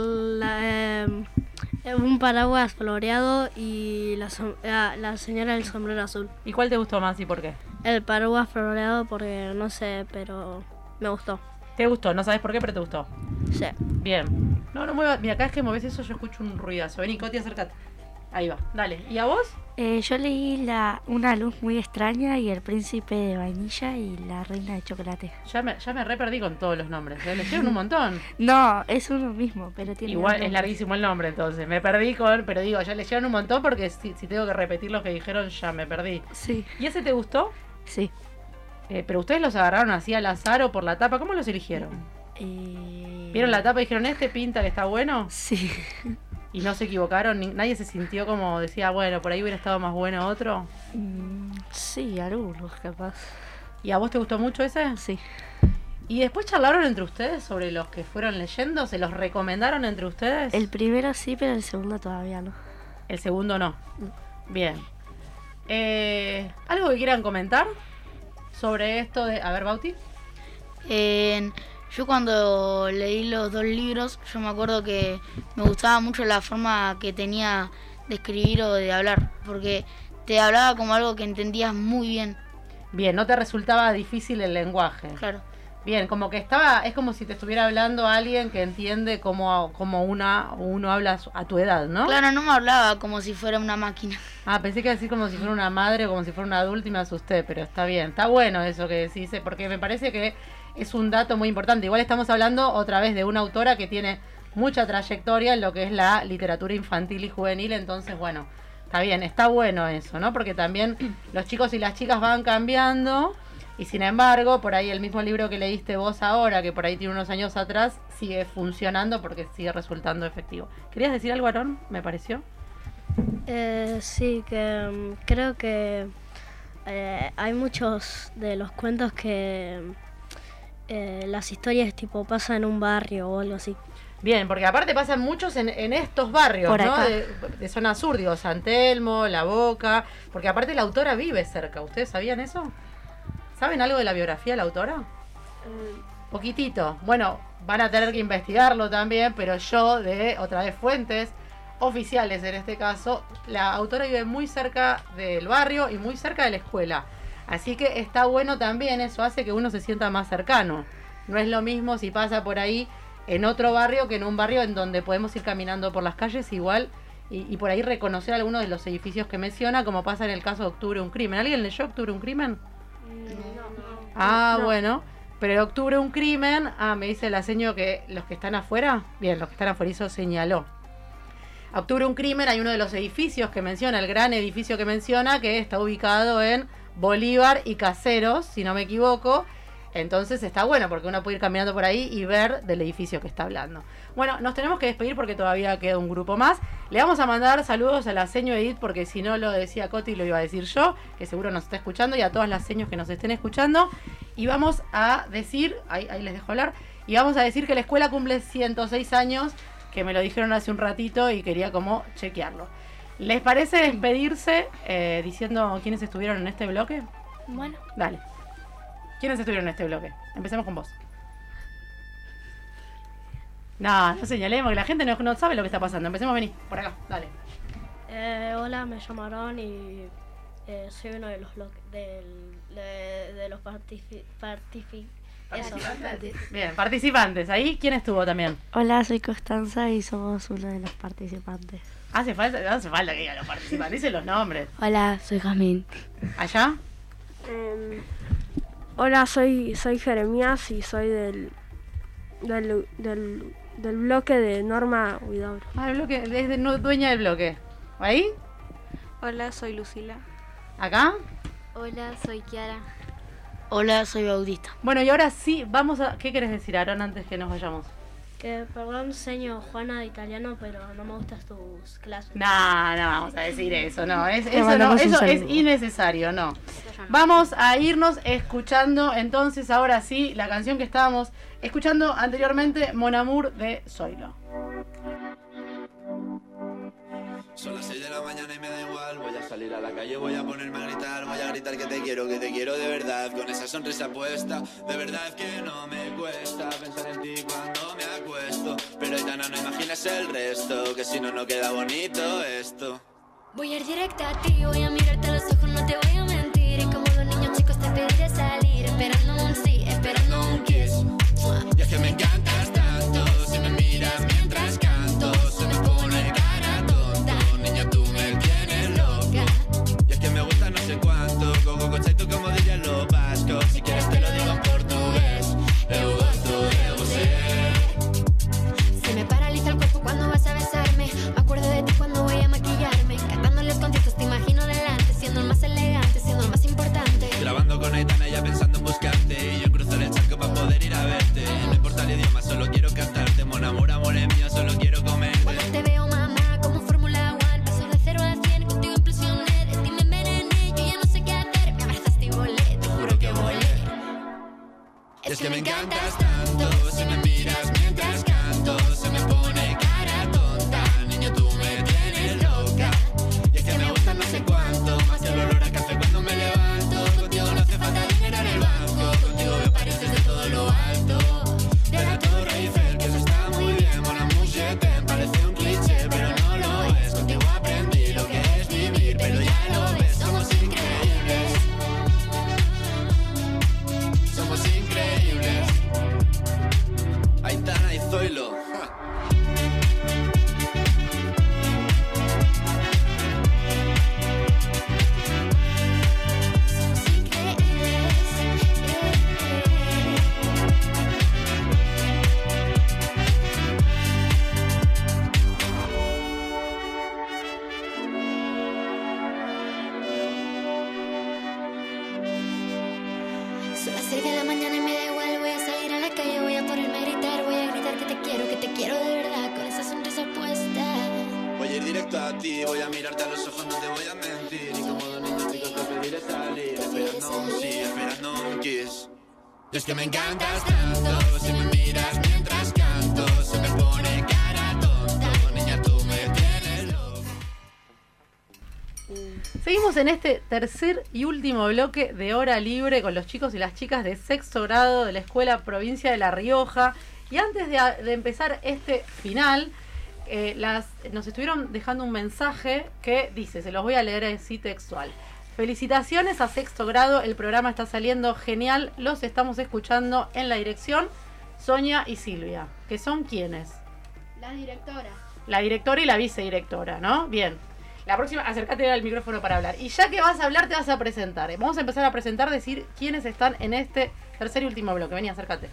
un paraguas floreado y la señora del sombrero azul. ¿Y cuál te gustó más y por qué? El paraguas floreado porque no sé, pero me gustó. ¿Te gustó? No sabes por qué, pero te gustó. Sí. Bien. No muevas. Mira, acá es que moves eso, yo escucho un ruidazo. Vení, Coti, acércate. Ahí va, dale. ¿Y a vos? Yo leí Una luz muy extraña y El príncipe de vainilla y La reina de chocolate. Ya me re perdí con todos los nombres. Le hicieron un montón. No, es uno mismo, pero tiene... Igual es larguísimo el nombre, entonces. Me perdí pero digo, ya le hicieron un montón porque si tengo que repetir los que dijeron, ya me perdí. Sí. ¿Y ese te gustó? Sí. ¿Pero ustedes los agarraron así al azar o por la tapa? ¿Cómo los eligieron? ¿Vieron la tapa y dijeron, pinta que está bueno? Sí. ¿Y no se equivocaron? ¿Nadie se sintió como decía, bueno, por ahí hubiera estado más bueno otro? Sí, algunos capaz. ¿Y a vos te gustó mucho ese? Sí. ¿Y después charlaron entre ustedes sobre los que fueron leyendo? ¿Se los recomendaron entre ustedes? El primero sí, pero el segundo todavía no. El segundo no. Bien. ¿Algo que quieran comentar sobre esto de... A ver, Bauti. Yo cuando leí los 2 libros, yo me acuerdo que me gustaba mucho la forma que tenía de escribir o de hablar, porque te hablaba como algo que entendías muy bien. Bien, no te resultaba difícil el lenguaje. Claro. Bien, como que es como si te estuviera hablando alguien que entiende cómo uno habla a tu edad, ¿no? Claro, no me hablaba como si fuera una máquina. Ah, pensé que iba a decir como si fuera una madre o como si fuera una adulta y me asusté, pero está bien, está bueno eso que decís, porque me parece que es un dato muy importante. Igual estamos hablando otra vez de una autora que tiene mucha trayectoria en lo que es la literatura infantil y juvenil, entonces bueno, está bien, está bueno eso, ¿no? Porque también los chicos y las chicas van cambiando. Y sin embargo, por ahí el mismo libro que leíste vos ahora, que por ahí tiene unos años atrás, sigue funcionando porque sigue resultando efectivo. ¿Querías decir algo, Aarón? Me pareció. Sí, que creo que hay muchos de los cuentos que las historias tipo pasan en un barrio o algo así. Bien, porque aparte pasan muchos en estos barrios, Por ¿no? acá. De zona sur, digo, San Telmo, La Boca, porque aparte la autora vive cerca. ¿Ustedes sabían eso? ¿Saben algo de la biografía de la autora? Poquitito. Bueno, van a tener que investigarlo también, pero yo, de otra vez fuentes oficiales en este caso, la autora vive muy cerca del barrio y muy cerca de la escuela. Así que está bueno también, eso hace que uno se sienta más cercano. No es lo mismo si pasa por ahí en otro barrio que en un barrio en donde podemos ir caminando por las calles igual y por ahí reconocer algunos de los edificios que menciona, como pasa en el caso de Octubre un crimen. ¿Alguien leyó Octubre un crimen? Bueno, pero en Octubre un crimen, me dice la seño que los que están afuera, bien, los que están afuera, eso señaló. Octubre un crimen, hay uno de los edificios que menciona, el gran edificio que menciona, que está ubicado en Bolívar y Caseros, si no me equivoco. Entonces está bueno porque uno puede ir caminando por ahí y ver del edificio que está hablando. Bueno, nos tenemos que despedir porque todavía queda un grupo más. Le vamos a mandar saludos a la seño Edith, porque si no lo decía Coti, lo iba a decir yo, que seguro nos está escuchando, y a todas las seños que nos estén escuchando. Y vamos a decir, ahí les dejo hablar, y vamos a decir que la escuela cumple 106 años, que me lo dijeron hace un ratito y quería como chequearlo. ¿Les parece despedirse diciendo quiénes estuvieron en este bloque? Bueno. Dale. ¿Quiénes estuvieron en este bloque? Empecemos con vos. No señalemos, que la gente no sabe lo que está pasando. Empecemos, vení, por acá, dale. Hola, me llamo Aarón y soy uno de los de los Bien, participantes. ¿Ahí quién estuvo también? Hola, soy Constanza y somos uno de los participantes. No hace falta que digan los participantes, dicen los nombres. Hola, soy Jazmín. ¿Allá? Hola, soy Jeremías y soy del bloque de Norma Huidobro. El bloque, es dueña del bloque. ¿Ahí? Hola, soy Lucila. ¿Acá? Hola, soy Kiara. Hola, soy Bautista. Bueno, y ahora sí, vamos a... ¿Qué querés decir, Aarón, antes que nos vayamos? Que perdón, enseño Juana de italiano, pero no me gustan tus clases. No vamos a decir eso, no. Eso es innecesario, no. Vamos a irnos escuchando entonces, ahora sí, la canción que estábamos escuchando anteriormente, Mon Amour de Zoilo. Son las 6 de la mañana y me da igual. Voy a salir a la calle, voy a ponerme a gritar. Voy a gritar que te quiero de verdad. Con esa sonrisa puesta, de verdad que no me cuesta pensar en ti cuando me acuesto. Pero Aitana, no imagines el resto, que si no, no queda bonito esto. Voy a ir directa a ti, voy a mirarte a los ojos, no te voy a mentir. Y como los niños chicos te pediré salir, esperando un sí, esperando un kiss. Y es que me encantas tanto, si me miras mientras canto, se me pone cara tonta. Niña, tú me tienes loca. Y es que me gusta no sé cuánto, coco conceito como dirían los vascos. Si quieres te lo digo en portugués, eu gosto de você. Se me paraliza el cuerpo cuando vas a besarme. Me acuerdo de ti cuando voy a maquillarme. Cantando los conciertos te imagino delante, siendo el más elegante, siendo el más importante. Grabando con Aitana ya pensando en buscarte, y yo cruzar el charco para poder ir a verte. No importa el idioma, solo quiero cantarte. Mon amour, amor es mío, solo quiero comerte. Cuando te veo, mamá, como Fórmula 1, paso de 0 a 100, contigo implosioné. De ti me envenené, yo ya no sé qué hacer. Me abrazaste y volé, te juro que volé. Es que me encantas tanto, si me miras mientras canto, se me pone cara tonta. Niño, tú me tienes loca. Y es que me gusta no sé cuánto, más que el olor a café cuando me levanto. Contigo no hace falta dinero en el banco, contigo me pareces de todo lo alto. De la Torre Eiffel, que eso está muy bien. Mon amour, je t'aime, parece un cliché, pero no lo es. Contigo aprendí lo que es vivir, pero ya lo ves, somos increíbles. Somos increíbles. Zoilo. Son las 6 de la mañana y me da igual. Voy a salir a la calle, voy a ponerme a gritar. Voy a gritar que te quiero de verdad, con esa sonrisa puesta. Voy a ir directo a ti, voy a mirarte a los ojos, no te voy a mentir. Y como dos niños chicos te pediré salir, esperando un sí, esperando un kiss. Y es que me encantas tanto, si me miras mientras canto, se me pone cara tonta. Niña, tú me tienes loco. Seguimos en este tercer y último bloque de Hora Libre con los chicos y las chicas de sexto grado de la Escuela Provincia de La Rioja. Y antes de empezar este final, nos estuvieron dejando un mensaje que dice, se los voy a leer así textual. Felicitaciones a sexto grado, el programa está saliendo genial, los estamos escuchando en la dirección Sonia y Silvia. ¿Que son quiénes? La directora. La directora y la vicedirectora, ¿no? Bien. La próxima, acércate al micrófono para hablar. Y ya que vas a hablar, te vas a presentar. Vamos a empezar a presentar, decir quiénes están en este tercer y último bloque. Vení, acércate.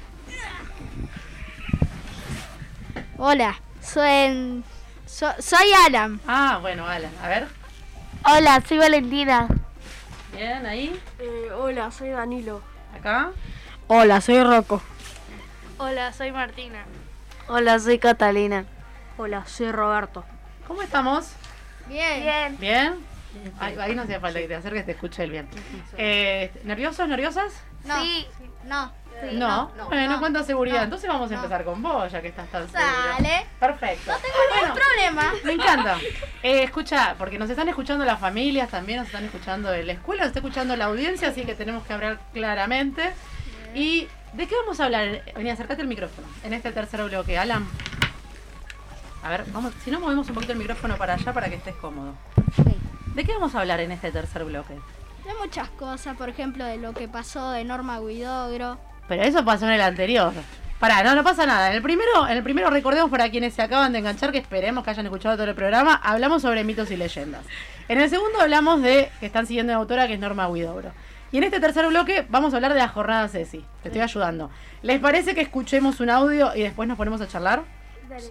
Hola, soy Alan. Ah, bueno, Alan. A ver. Hola, soy Valentina. Bien, ahí. Hola, soy Danilo. Acá. Hola, soy Rocco. Hola, soy Martina. Hola, soy Catalina. Hola, soy Roberto. ¿Cómo estamos? Bien. ¿Bien? Ahí no hace falta que te acerques, te escuche el bien. ¿Nerviosos, nerviosas? No. Sí. No. Sí, No. Bueno, cuánta seguridad. No. Entonces vamos a empezar con vos, ya que estás tan segura. Dale. Perfecto. No tengo ningún problema. Me encanta. Escucha, porque nos están escuchando las familias también, nos están escuchando en la escuela, nos está escuchando la audiencia, así que tenemos que hablar claramente. ¿Y de qué vamos a hablar? Vení, acércate al micrófono. En este tercer bloque, Alan. A ver, vamos, si no movemos un poquito el micrófono para allá para que estés cómodo. ¿De qué vamos a hablar en este tercer bloque? De muchas cosas, por ejemplo, de lo que pasó de Norma Guidogro. Pero eso pasó en el anterior. Pará, no pasa nada. En el primero recordemos para quienes se acaban de enganchar, que esperemos que hayan escuchado todo el programa, hablamos sobre mitos y leyendas. En el segundo hablamos de que están siguiendo una autora que es Norma Guidogro. Y en este tercer bloque vamos a hablar de la jornada Ceci. Te estoy ayudando. ¿Les parece que escuchemos un audio y después nos ponemos a charlar? Dale.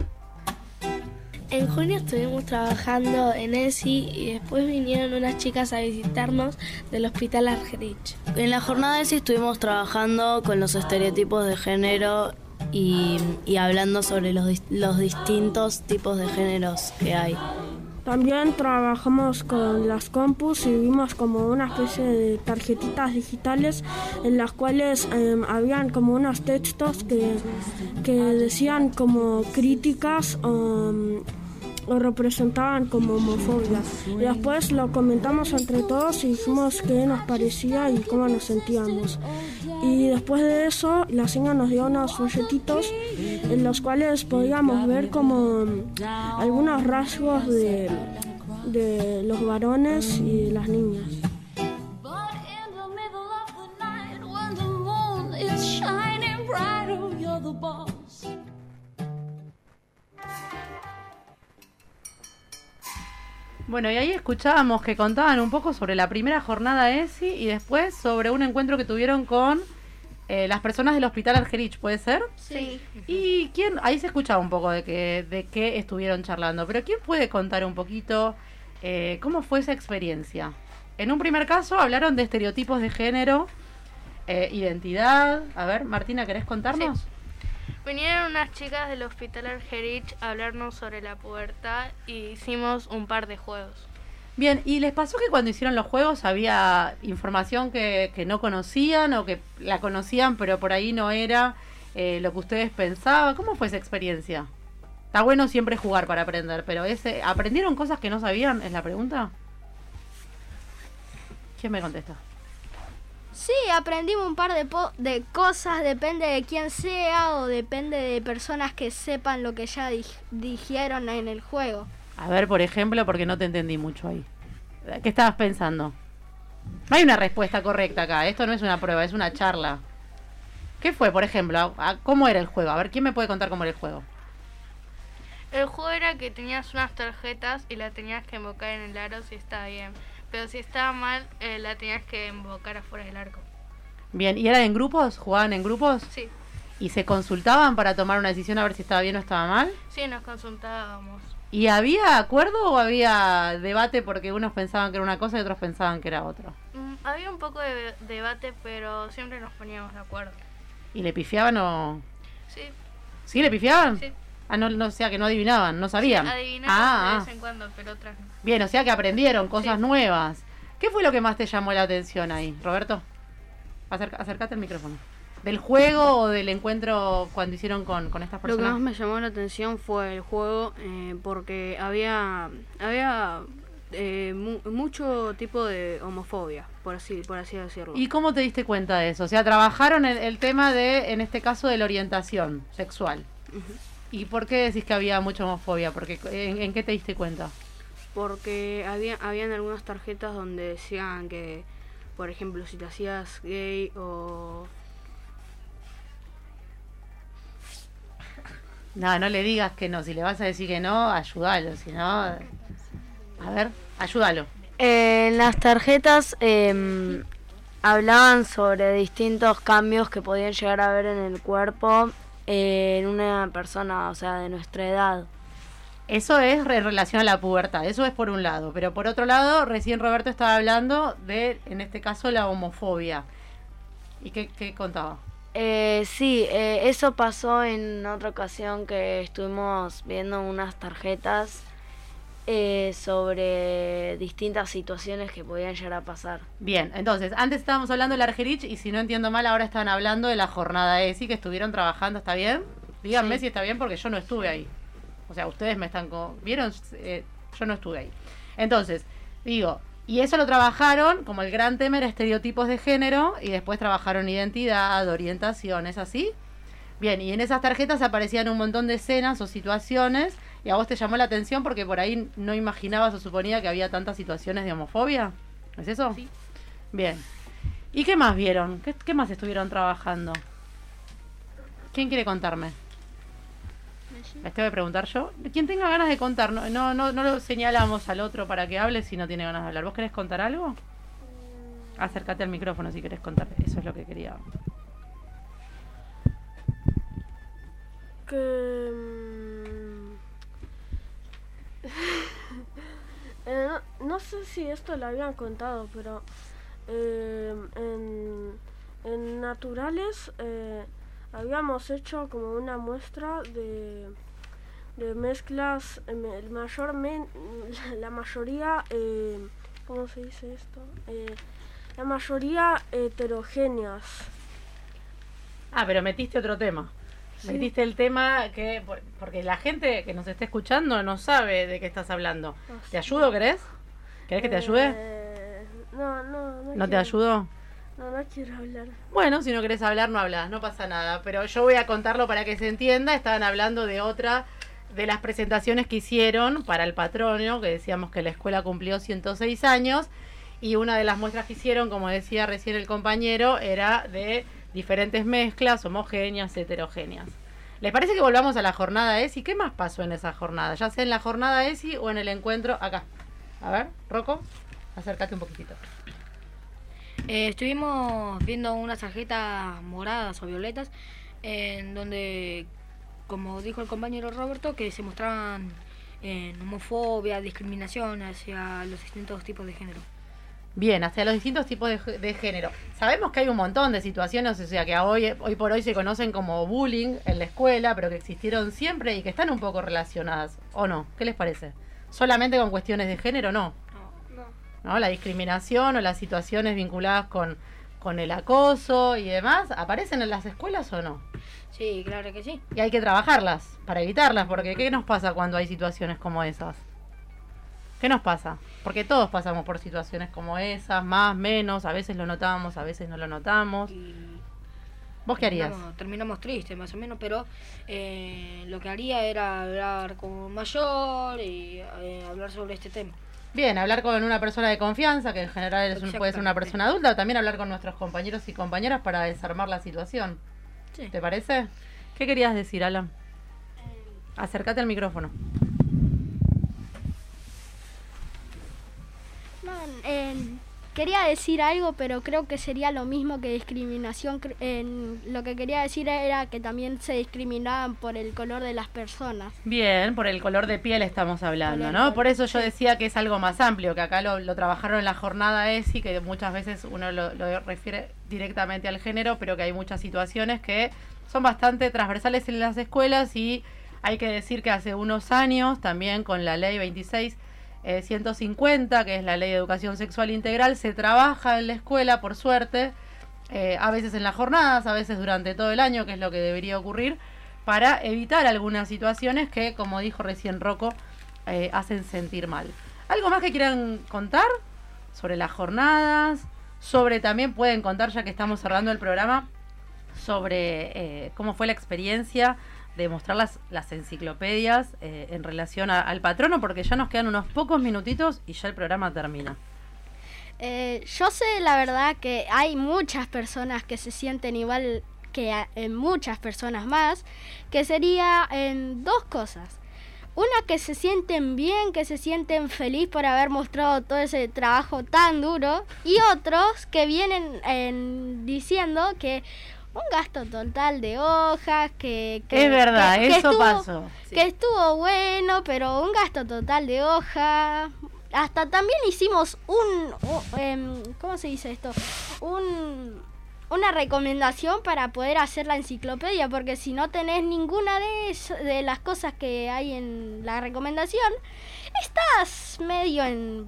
En junio estuvimos trabajando en ESI y después vinieron unas chicas a visitarnos del Hospital Argerich. En la jornada de sí estuvimos trabajando con los estereotipos de género y hablando sobre los distintos tipos de géneros que hay. También trabajamos con las compus y vimos como una especie de tarjetitas digitales en las cuales habían como unos textos que decían como críticas o representaban como homofobia. Y después lo comentamos entre todos y dijimos qué nos parecía y cómo nos sentíamos. Y después de eso, la señora nos dio unos folletitos en los cuales podíamos ver como algunos rasgos de los varones y de las niñas. Bueno, y ahí escuchábamos que contaban un poco sobre la primera jornada ESI y después sobre un encuentro que tuvieron con las personas del Hospital Argerich, ¿puede ser? Sí. ¿Y quién? Ahí se escuchaba un poco de qué estuvieron charlando, pero ¿quién puede contar un poquito cómo fue esa experiencia? En un primer caso hablaron de estereotipos de género, identidad. A ver, Martina, ¿querés contarnos? Sí. Vinieron unas chicas del Hospital Argerich a hablarnos sobre la pubertad y hicimos un par de juegos. Bien, ¿y les pasó que cuando hicieron los juegos había información que no conocían o que la conocían pero por ahí no era lo que ustedes pensaban? ¿Cómo fue esa experiencia? Está bueno siempre jugar para aprender, pero ¿aprendieron cosas que no sabían? ¿Es la pregunta? ¿Quién me contesta? Sí, aprendimos un par de cosas, depende de quién sea o depende de personas que sepan lo que ya dijeron en el juego. A ver, por ejemplo, porque no te entendí mucho ahí. ¿Qué estabas pensando? No hay una respuesta correcta acá, esto no es una prueba, es una charla. ¿Qué fue, por ejemplo? ¿Cómo era el juego? A ver, ¿quién me puede contar cómo era el juego? El juego era que tenías unas tarjetas y la tenías que invocar en el aro si estaba bien. Pero si estaba mal, la tenías que invocar afuera del arco. Bien, ¿y eran en grupos? ¿Jugaban en grupos? Sí. ¿Y se consultaban para tomar una decisión a ver si estaba bien o estaba mal? Sí, nos consultábamos. ¿Y había acuerdo o había debate porque unos pensaban que era una cosa y otros pensaban que era otra? Había un poco de debate, pero siempre nos poníamos de acuerdo. ¿Y le pifiaban o...? Sí. ¿Sí le pifiaban? Sí. Ah, no, o sea que no adivinaban, no sabían. Sí, adivinaban de vez en cuando, pero otras no. Bien, o sea que aprendieron cosas nuevas. ¿Qué fue lo que más te llamó la atención ahí, Roberto? Acércate al micrófono. ¿Del juego o del encuentro cuando hicieron con estas personas? Lo que más me llamó la atención fue el juego, porque había mucho tipo de homofobia, por así decirlo. ¿Y cómo te diste cuenta de eso? O sea, trabajaron el tema de, en este caso, de la orientación sexual. ¿Y por qué decís que había mucha homofobia? Porque ¿en qué te diste cuenta? Porque habían algunas tarjetas donde decían que, por ejemplo, si te hacías gay o... No le digas que no. Si le vas a decir que no, ayúdalo. Si no... A ver, ayúdalo. En las tarjetas hablaban sobre distintos cambios que podían llegar a haber en el cuerpo en una persona, o sea, de nuestra edad. Eso es en relación a la pubertad, eso es por un lado. Pero por otro lado, recién Roberto estaba hablando de, en este caso, la homofobia. ¿Y qué contaba? Sí, eso pasó en otra ocasión que estuvimos viendo unas tarjetas sobre distintas situaciones que podían llegar a pasar. Bien, entonces, antes estábamos hablando del Argerich y si no entiendo mal, ahora están hablando de la jornada ESI que estuvieron trabajando, ¿está bien? Díganme si está bien porque yo no estuve ahí. O sea, ustedes me están... ¿Vieron? Yo no estuve ahí. Entonces, digo... Y eso lo trabajaron, como el gran tema era estereotipos de género, y después trabajaron identidad, orientación, ¿es así? Bien, y en esas tarjetas aparecían un montón de escenas o situaciones, y a vos te llamó la atención porque por ahí no imaginabas o suponía que había tantas situaciones de homofobia, ¿es eso? Sí. Bien. ¿Y qué más vieron? ¿Qué más estuvieron trabajando? ¿Quién quiere contarme? Les tengo que preguntar yo. Quien tenga ganas de contar, no lo señalamos al otro para que hable si no tiene ganas de hablar. ¿Vos querés contar algo? Acércate al micrófono si querés contar. Eso es lo que quería. No sé si esto lo habían contado, pero en Naturales habíamos hecho como una muestra de mezclas, la mayoría, ¿cómo se dice esto? La mayoría heterogéneas. Ah, pero metiste otro tema. Sí. Metiste el tema que... Porque la gente que nos está escuchando no sabe de qué estás hablando. ¿Te ayudo, querés? ¿Querés que te ayude? No ¿No te quiero. ayudo? No quiero hablar. Bueno, si no querés hablar, no hablas, no pasa nada. Pero yo voy a contarlo para que se entienda. Estaban hablando de otra de las presentaciones que hicieron para el patrono, que decíamos que la escuela cumplió 106 años. Y una de las muestras que hicieron, como decía recién el compañero, era de diferentes mezclas, homogéneas, heterogéneas. ¿Les parece que volvamos a la jornada ESI? ¿Qué más pasó en esa jornada? Ya sea en la jornada ESI o en el encuentro acá. A ver, Rocco, acércate un poquitito. Estuvimos viendo unas tarjetas moradas o violetas en donde, como dijo el compañero Roberto, que se mostraban en homofobia, discriminación hacia los distintos tipos de género. Bien, hacia los distintos tipos de género. Sabemos que hay un montón de situaciones, o sea, que hoy por hoy se conocen como bullying en la escuela, pero que existieron siempre y que están un poco relacionadas, ¿o no? ¿Qué les parece? ¿Solamente con cuestiones de género? No. ¿No? La discriminación o las situaciones vinculadas con el acoso y demás, ¿aparecen en las escuelas o no? Sí, claro que sí. Y hay que trabajarlas para evitarlas, porque ¿qué nos pasa cuando hay situaciones como esas? ¿Qué nos pasa? Porque todos pasamos por situaciones como esas, más, menos, a veces lo notamos, a veces no lo notamos. ¿Vos qué harías? Terminamos tristes, más o menos, pero lo que haría era hablar con un mayor y hablar sobre este tema. Bien, hablar con una persona de confianza, que en general puede ser una persona adulta, o también hablar con nuestros compañeros y compañeras para desarmar la situación. Sí. ¿Te parece? ¿Qué querías decir, Alan? Acércate al micrófono. No, quería decir algo, pero creo que sería lo mismo que discriminación. Lo que quería decir era que también se discriminaban por el color de las personas. Bien, por el color de piel estamos hablando, Por el ¿no? color, Por eso yo sí. decía que es algo más amplio, que acá lo trabajaron en la jornada ESI, que muchas veces uno lo refiere directamente al género, pero que hay muchas situaciones que son bastante transversales en las escuelas y hay que decir que hace unos años, también con la ley 26.150, que es la ley de educación sexual integral, se trabaja en la escuela, por suerte, a veces en las jornadas, a veces durante todo el año, que es lo que debería ocurrir, para evitar algunas situaciones que, como dijo recién Rocco, hacen sentir mal. ¿Algo más que quieran contar sobre las jornadas? Sobre también pueden contar, ya que estamos cerrando el programa, sobre cómo fue la experiencia de mostrar las enciclopedias en relación al patrono, porque ya nos quedan unos pocos minutitos y ya el programa termina. Yo sé la verdad que hay muchas personas que se sienten igual que muchas personas más, que sería en dos cosas. Una, que se sienten bien, que se sienten feliz por haber mostrado todo ese trabajo tan duro, y otros que vienen diciendo que un gasto total de hojas, que es verdad, que eso estuvo, pasó. Que estuvo bueno, pero un gasto total de hoja. Hasta también hicimos ¿cómo se dice esto? Una recomendación para poder hacer la enciclopedia, porque si no tenés ninguna de las cosas que hay en la recomendación, estás medio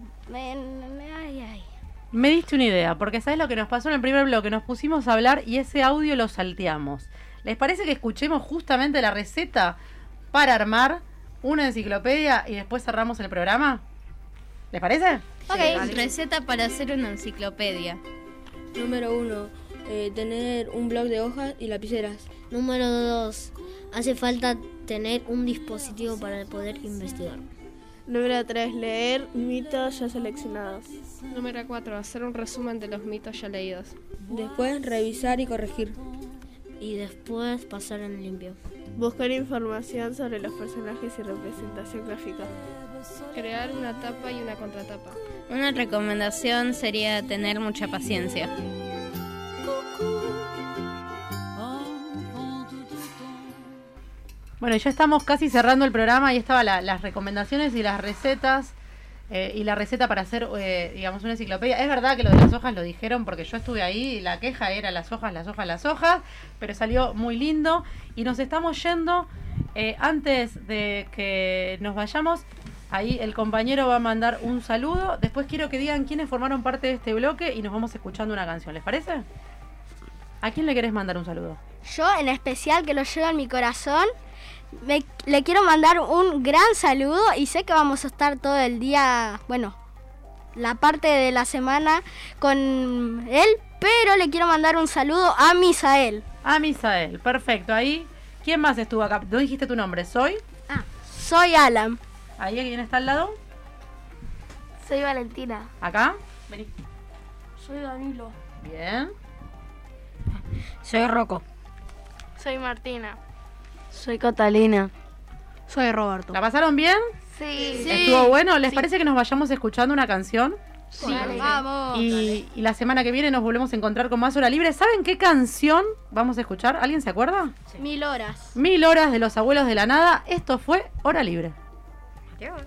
ay. Me diste una idea, porque ¿sabes lo que nos pasó en el primer bloque? Nos pusimos a hablar y ese audio lo salteamos. ¿Les parece que escuchemos justamente la receta para armar una enciclopedia y después cerramos el programa? ¿Les parece? Ok. Receta para hacer una enciclopedia. Número 1. Tener un bloc de hojas y lapiceras. Número 2. Hace falta tener un dispositivo para poder investigar. Número 3. Leer mitos ya seleccionados. Número 4. Hacer un resumen de los mitos ya leídos. Después revisar y corregir. Y después pasar en limpio. Buscar información sobre los personajes y representación gráfica. Crear una tapa y una contratapa. Una recomendación sería tener mucha paciencia. Bueno, ya estamos casi cerrando el programa y estaban las recomendaciones y las recetas y la receta para hacer, digamos, una enciclopedia. Es verdad que lo de las hojas lo dijeron porque yo estuve ahí y la queja era las hojas, pero salió muy lindo y nos estamos yendo. Antes de que nos vayamos, ahí el compañero va a mandar un saludo. Después quiero que digan quiénes formaron parte de este bloque y nos vamos escuchando una canción. ¿Les parece? ¿A quién le querés mandar un saludo? Yo, en especial, que lo llevo en mi corazón, le quiero mandar un gran saludo y sé que vamos a estar todo el día, bueno, la parte de la semana con él, pero le quiero mandar un saludo a Misael. A Misael, perfecto. Ahí, ¿quién más estuvo acá? ¿No dijiste tu nombre? ¿Soy? Soy Alan. ¿Ahí quién está al lado? Soy Valentina. ¿Acá? Vení. Soy Danilo. Bien. Soy Rocco. Soy Martina. Soy Catalina. Soy Roberto. ¿La pasaron bien? Sí. ¿Estuvo bueno? ¿Les parece que nos vayamos escuchando una canción? Sí. Vamos. Y la semana que viene nos volvemos a encontrar con más Hora Libre. ¿Saben qué canción vamos a escuchar? ¿Alguien se acuerda? Sí. 1000 horas. 1000 horas de los Abuelos de la Nada. Esto fue Hora Libre. Adiós.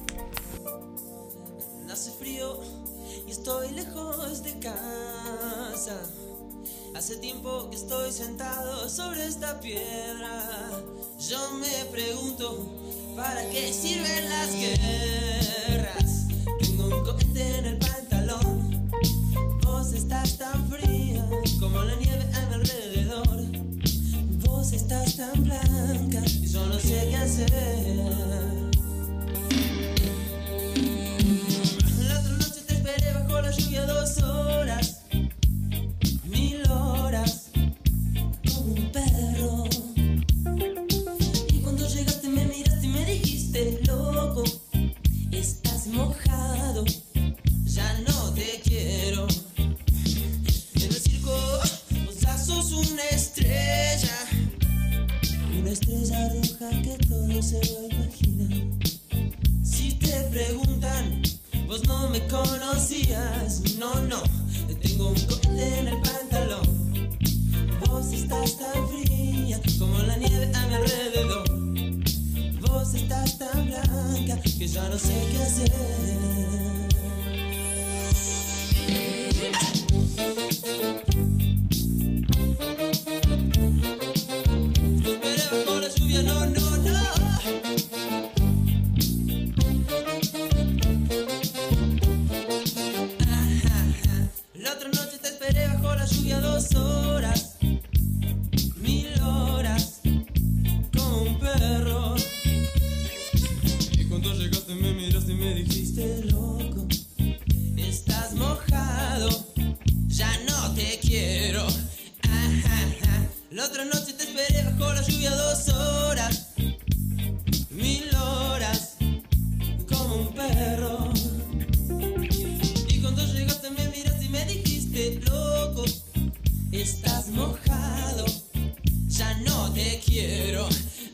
Hace frío y estoy lejos de casa. Hace tiempo que estoy sentado sobre esta piedra. Yo me pregunto, ¿para qué sirven las guerras? Tengo un cohete en el pantalón. Vos estás tan fría como la nieve a mi alrededor. Vos estás tan blanca y yo no sé qué hacer. La otra noche te esperé bajo la lluvia 2 horas. 1000 horas, como un perro. Y cuando llegaste me miraste y me dijiste, loco, estás mojado, ya no te quiero. En el circo vos ya sos una estrella. enoja que todo se lo imagina. Si te preguntan, vos no me conocías. No, tengo un corte en el pantalón. Vos estás tan fría como la nieve a mi alrededor. Vos estás tan blanca que ya no sé qué hacer. Esperé bajo la lluvia, no. La otra noche te esperé bajo la lluvia 2 horas, 1000 horas, como un perro. Y cuando llegaste me miraste y me dijiste, loco, estás mojado, ya no te quiero. La otra noche te esperé bajo la lluvia 2 horas, 1000 horas, como un perro. Y cuando llegaste me miraste y me dijiste, loco, estás mojado, ya no te quiero.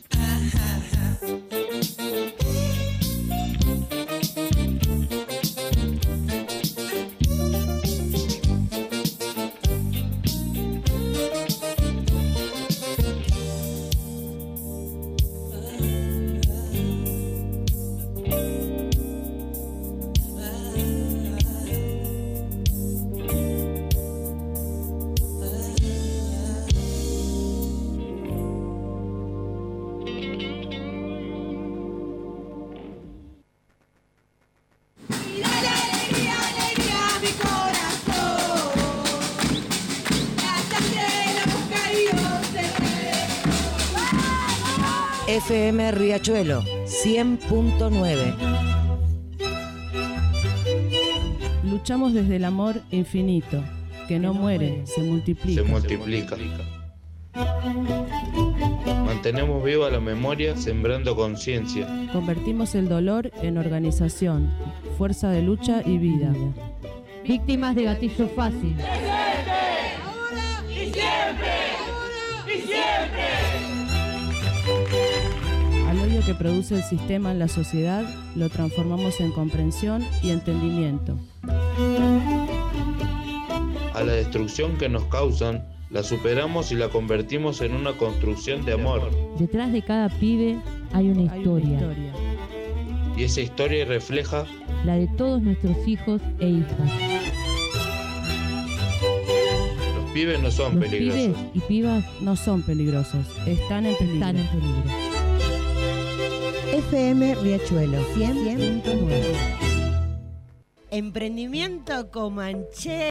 FM Riachuelo 100.9. Luchamos desde el amor infinito, que no muere, se multiplica. Se multiplica. Mantenemos viva la memoria, sembrando conciencia. Convertimos el dolor en organización, fuerza de lucha y vida. Víctimas de gatillo fácil. ¡Ahora y siempre! ¡Ahora y siempre! Al odio que produce el sistema en la sociedad, lo transformamos en comprensión y entendimiento. A la destrucción que nos causan, la superamos y la convertimos en una construcción de amor. Detrás de cada pibe hay una historia. Y esa historia refleja la de todos nuestros hijos e hijas. Los pibes no son peligrosos. Los pibes y pibas no son peligrosos, están en peligro. FM Riachuelo 100.9. Emprendimiento Comanche.